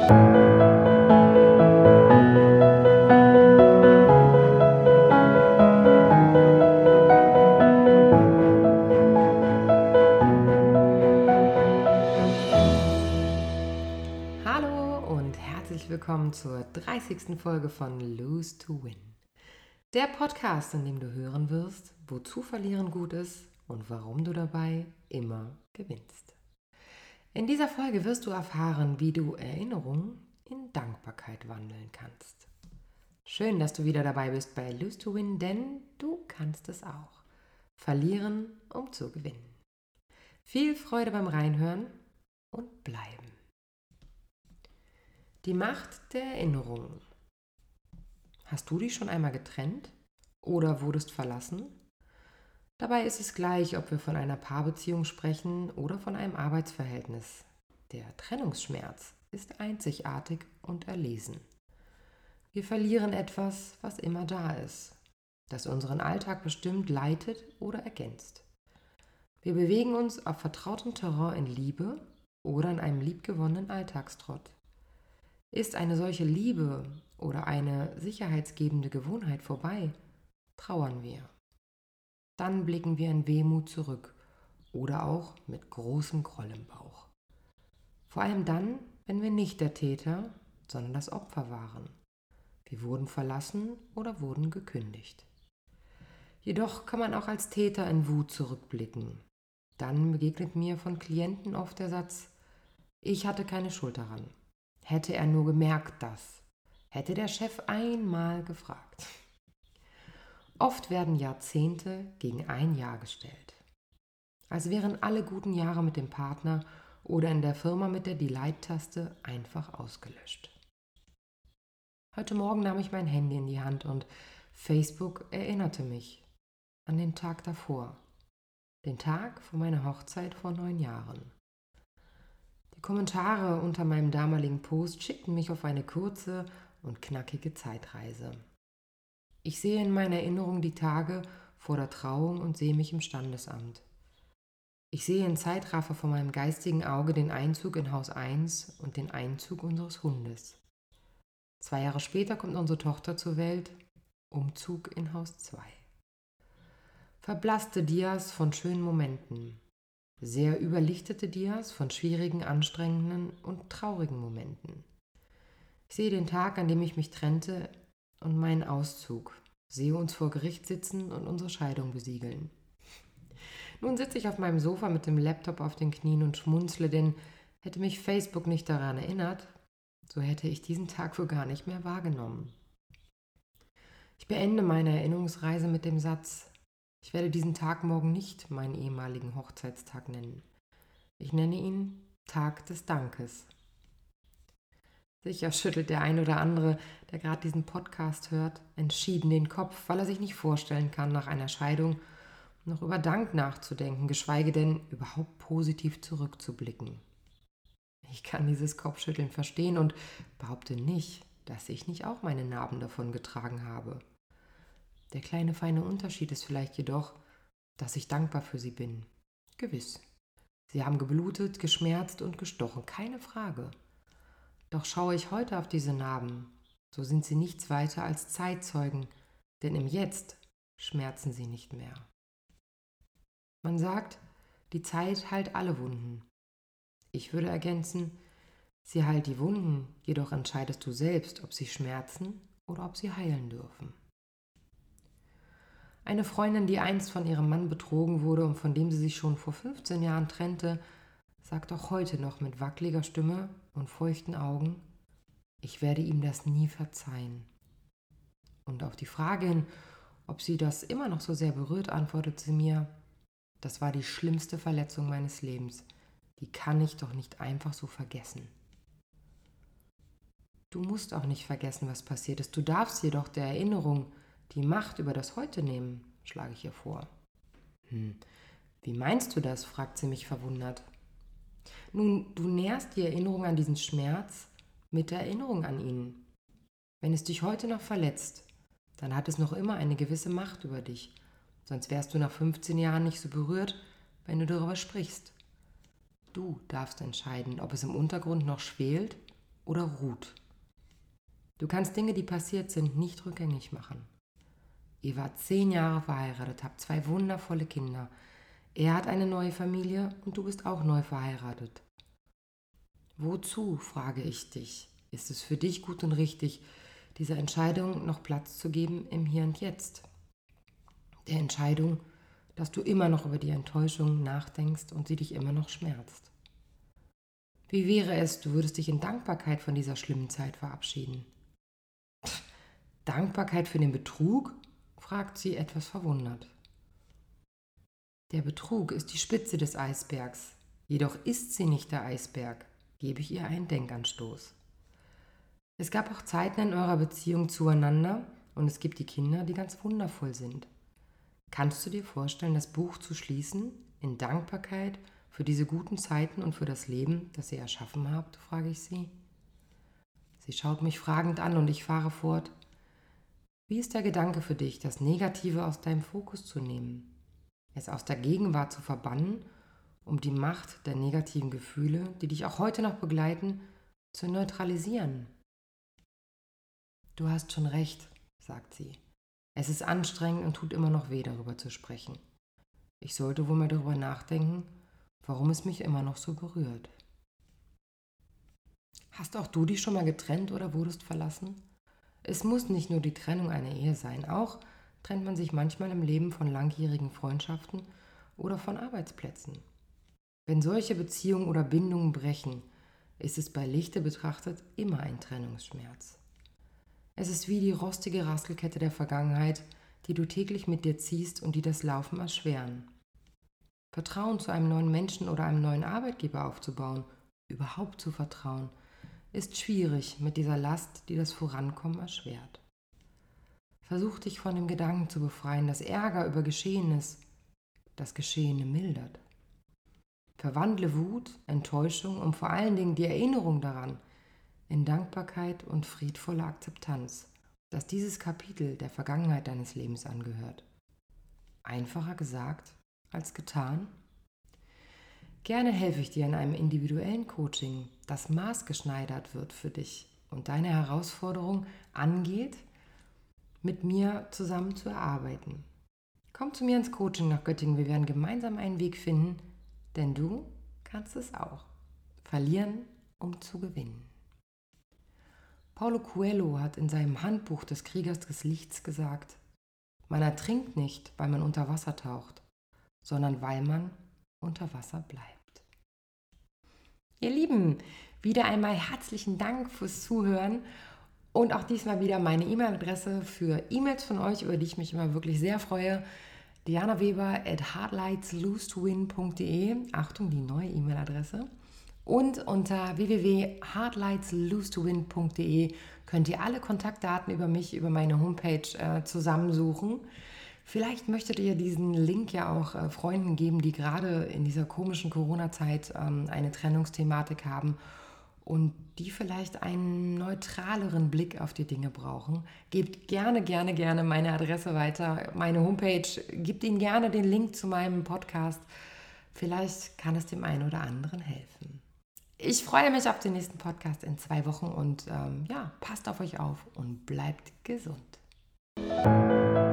Willkommen zur 30. Folge von Lose to Win. Der Podcast, in dem du hören wirst, wozu Verlieren gut ist und warum du dabei immer gewinnst. In dieser Folge wirst du erfahren, wie du Erinnerungen in Dankbarkeit wandeln kannst. Schön, dass du wieder dabei bist bei Lose to Win, denn du kannst es auch. Verlieren, um zu gewinnen. Viel Freude beim Reinhören und bleiben. Die Macht der Erinnerungen. Hast du dich schon einmal getrennt oder wurdest verlassen? Dabei ist es gleich, ob wir von einer Paarbeziehung sprechen oder von einem Arbeitsverhältnis. Der Trennungsschmerz ist einzigartig und erlesen. Wir verlieren etwas, was immer da ist, das unseren Alltag bestimmt, leitet oder ergänzt. Wir bewegen uns auf vertrautem Terrain in Liebe oder in einem liebgewonnenen Alltagstrott. Ist eine solche Liebe oder eine sicherheitsgebende Gewohnheit vorbei, trauern wir. Dann blicken wir in Wehmut zurück oder auch mit großem Groll im Bauch. Vor allem dann, wenn wir nicht der Täter, sondern das Opfer waren. Wir wurden verlassen oder wurden gekündigt. Jedoch kann man auch als Täter in Wut zurückblicken. Dann begegnet mir von Klienten oft der Satz: Ich hatte keine Schuld daran. Hätte er nur gemerkt, dass. Hätte der Chef einmal gefragt. Oft werden Jahrzehnte gegen ein Jahr gestellt. Als wären alle guten Jahre mit dem Partner oder in der Firma mit der Delete-Taste einfach ausgelöscht. Heute Morgen nahm ich mein Handy in die Hand und Facebook erinnerte mich an den Tag davor. Den Tag vor meiner Hochzeit vor 9 Jahren. Die Kommentare unter meinem damaligen Post schickten mich auf eine kurze und knackige Zeitreise. Ich sehe in meiner Erinnerung die Tage vor der Trauung und sehe mich im Standesamt. Ich sehe in Zeitraffer vor meinem geistigen Auge den Einzug in Haus 1 und den Einzug unseres Hundes. 2 Jahre später kommt unsere Tochter zur Welt, Umzug in Haus 2. Verblasste Dias von schönen Momenten. Sehr überlichtete Dias von schwierigen, anstrengenden und traurigen Momenten. Ich sehe den Tag, an dem ich mich trennte und meinen Auszug, sehe uns vor Gericht sitzen und unsere Scheidung besiegeln. Nun sitze ich auf meinem Sofa mit dem Laptop auf den Knien und schmunzle, denn hätte mich Facebook nicht daran erinnert, so hätte ich diesen Tag wohl gar nicht mehr wahrgenommen. Ich beende meine Erinnerungsreise mit dem Satz: Ich werde diesen Tag morgen nicht meinen ehemaligen Hochzeitstag nennen. Ich nenne ihn Tag des Dankes. Sicher schüttelt der ein oder andere, der gerade diesen Podcast hört, entschieden den Kopf, weil er sich nicht vorstellen kann, nach einer Scheidung noch über Dank nachzudenken, geschweige denn überhaupt positiv zurückzublicken. Ich kann dieses Kopfschütteln verstehen und behaupte nicht, dass ich nicht auch meine Narben davon getragen habe. Der kleine feine Unterschied ist vielleicht jedoch, dass ich dankbar für sie bin. Gewiss. Sie haben geblutet, geschmerzt und gestochen, keine Frage. Doch schaue ich heute auf diese Narben, so sind sie nichts weiter als Zeitzeugen, denn im Jetzt schmerzen sie nicht mehr. Man sagt, die Zeit heilt alle Wunden. Ich würde ergänzen, sie heilt die Wunden, jedoch entscheidest du selbst, ob sie schmerzen oder ob sie heilen dürfen. Eine Freundin, die einst von ihrem Mann betrogen wurde und von dem sie sich schon vor 15 Jahren trennte, sagt auch heute noch mit wackeliger Stimme und feuchten Augen: Ich werde ihm das nie verzeihen. Und auf die Frage hin, ob sie das immer noch so sehr berührt, antwortet sie mir: Das war die schlimmste Verletzung meines Lebens. Die kann ich doch nicht einfach so vergessen. Du musst auch nicht vergessen, was passiert ist. Du darfst jedoch der Erinnerung die Macht über das Heute nehmen, schlage ich ihr vor. Wie meinst du das? Fragt sie mich verwundert. Nun, du nährst die Erinnerung an diesen Schmerz mit der Erinnerung an ihn. Wenn es dich heute noch verletzt, dann hat es noch immer eine gewisse Macht über dich. Sonst wärst du nach 15 Jahren nicht so berührt, wenn du darüber sprichst. Du darfst entscheiden, ob es im Untergrund noch schwelt oder Ruth. Du kannst Dinge, die passiert sind, nicht rückgängig machen. Ihr wart 10 Jahre verheiratet, habt 2 wundervolle Kinder. Er hat eine neue Familie und du bist auch neu verheiratet. Wozu, frage ich dich, ist es für dich gut und richtig, dieser Entscheidung noch Platz zu geben im Hier und Jetzt? Der Entscheidung, dass du immer noch über die Enttäuschung nachdenkst und sie dich immer noch schmerzt. Wie wäre es, du würdest dich in Dankbarkeit von dieser schlimmen Zeit verabschieden? Dankbarkeit für den Betrug? Fragt sie etwas verwundert. Der Betrug ist die Spitze des Eisbergs, jedoch ist sie nicht der Eisberg, gebe ich ihr einen Denkanstoß. Es gab auch Zeiten in eurer Beziehung zueinander und es gibt die Kinder, die ganz wundervoll sind. Kannst du dir vorstellen, das Buch zu schließen in Dankbarkeit für diese guten Zeiten und für das Leben, das ihr erschaffen habt, frage ich sie. Sie schaut mich fragend an und ich fahre fort. Wie ist der Gedanke für dich, das Negative aus deinem Fokus zu nehmen, es aus der Gegenwart zu verbannen, um die Macht der negativen Gefühle, die dich auch heute noch begleiten, zu neutralisieren? Du hast schon recht, sagt sie. Es ist anstrengend und tut immer noch weh, darüber zu sprechen. Ich sollte wohl mal darüber nachdenken, warum es mich immer noch so berührt. Hast auch du dich schon mal getrennt oder wurdest verlassen? Es muss nicht nur die Trennung einer Ehe sein, auch trennt man sich manchmal im Leben von langjährigen Freundschaften oder von Arbeitsplätzen. Wenn solche Beziehungen oder Bindungen brechen, ist es bei Lichte betrachtet immer ein Trennungsschmerz. Es ist wie die rostige Rasselkette der Vergangenheit, die du täglich mit dir ziehst und die das Laufen erschweren. Vertrauen zu einem neuen Menschen oder einem neuen Arbeitgeber aufzubauen, überhaupt zu vertrauen, ist schwierig mit dieser Last, die das Vorankommen erschwert. Versuch dich von dem Gedanken zu befreien, dass Ärger über Geschehenes das Geschehene mildert. Verwandle Wut, Enttäuschung und vor allen Dingen die Erinnerung daran in Dankbarkeit und friedvolle Akzeptanz, dass dieses Kapitel der Vergangenheit deines Lebens angehört. Einfacher gesagt als getan? Gerne helfe ich dir in einem individuellen Coaching, das maßgeschneidert wird für dich und deine Herausforderung angeht, mit mir zusammen zu erarbeiten. Komm zu mir ins Coaching nach Göttingen, wir werden gemeinsam einen Weg finden, denn du kannst es auch. Verlieren, um zu gewinnen. Paulo Coelho hat in seinem Handbuch des Kriegers des Lichts gesagt, man ertrinkt nicht, weil man unter Wasser taucht, sondern weil man unter Wasser bleibt. Ihr Lieben, wieder einmal herzlichen Dank fürs Zuhören und auch diesmal wieder meine E-Mail-Adresse für E-Mails von euch, über die ich mich immer wirklich sehr freue. dianaweber@hardlightslose2win.de. Achtung, die neue E-Mail-Adresse. Und unter www.hardlightslose2win.de könnt ihr alle Kontaktdaten über mich, über meine Homepage zusammensuchen. Vielleicht möchtet ihr diesen Link ja auch Freunden geben, die gerade in dieser komischen Corona-Zeit eine Trennungsthematik haben und die vielleicht einen neutraleren Blick auf die Dinge brauchen. Gebt gerne, gerne, gerne meine Adresse weiter, meine Homepage. Gebt ihnen gerne den Link zu meinem Podcast. Vielleicht kann es dem einen oder anderen helfen. Ich freue mich auf den nächsten Podcast in 2 Wochen und passt auf euch auf und bleibt gesund.